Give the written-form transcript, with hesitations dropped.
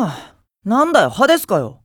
なんだよ、歯ですかよ。